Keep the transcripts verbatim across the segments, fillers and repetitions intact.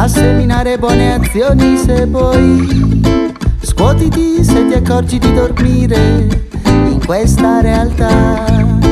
seminare buone azioni se puoi. Scuotiti se ti accorgi di dormire in questa realtà.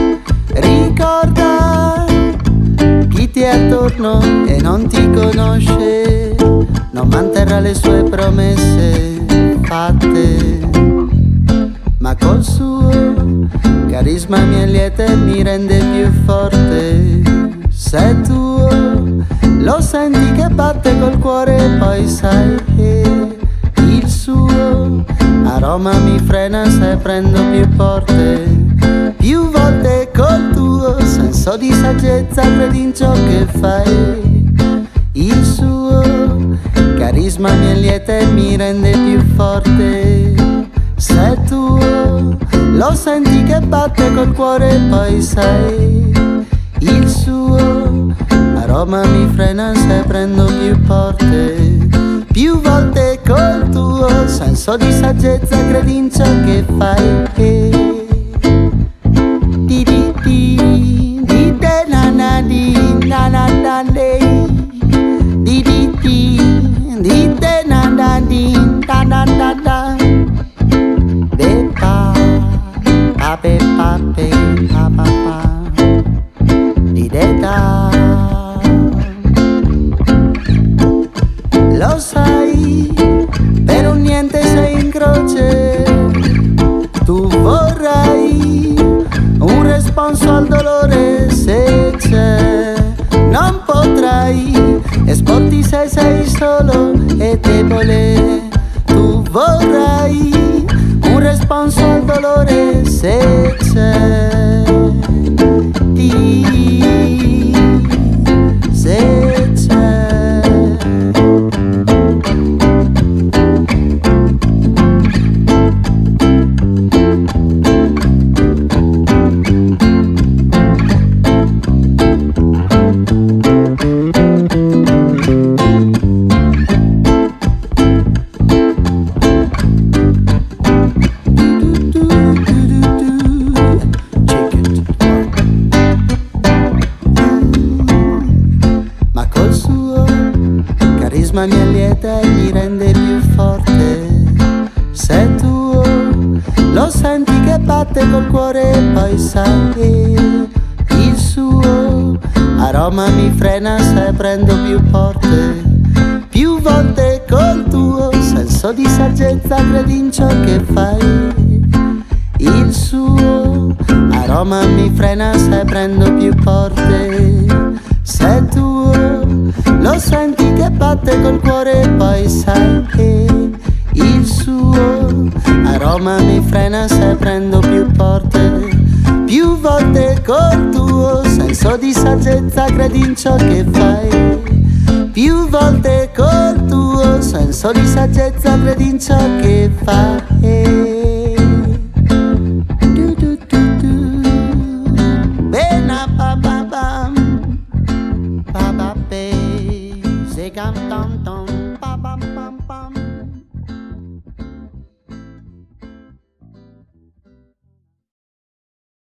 Ricorda chi ti è attorno e non ti conosce, non manterrà le sue promesse fatte, ma col suo carisma mi allieta e mi rende più forte. Se tuo lo senti che batte col cuore, poi sai che il suo aroma mi frena se prendo più porte. Più volte col tuo senso di saggezza credi in ciò che fai. Il suo carisma mi allieta e mi rende più forte. Se tu lo senti che batte col cuore, poi sai il suo aroma mi frena se prendo più porte. Più volte col tuo senso di saggezza credi in ciò che fai. Di di di di de na na di na na na de. Di di di di de na na di na na na na. Be pa pa be pa be pa pa pa. Di de da. Lo sai, per un niente sei in croce. Tu vorrai un responso al dolore se c'è. Non potrai esporti se sei solo e debole. Tu vorrai un responso al dolore se c'è. Di, se c'è. Ma mi allieta e mi rende più forte. Se tu lo senti che batte col cuore, poi sai il suo aroma mi frena se prendo più porte. Più volte col tuo senso di saggezza credi in ciò che fai. Il suo aroma mi frena se prendo più porte. Se tu lo senti che batte col cuore, poi sai che il suo aroma mi frena se prendo più porte. Più volte col tuo senso di saggezza credi in ciò che fai. Più volte col tuo senso di saggezza credi in ciò che fai. Du du du du. Bena ba ba bam. Ba ba be. Zigam dum dum.